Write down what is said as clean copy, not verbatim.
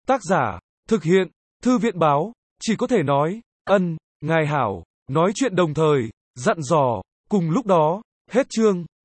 Tác giả, thực hiện, Thư viện báo, chỉ có thể nói, ngài hảo, nói chuyện đồng thời, dặn dò, cùng lúc đó, hết chương.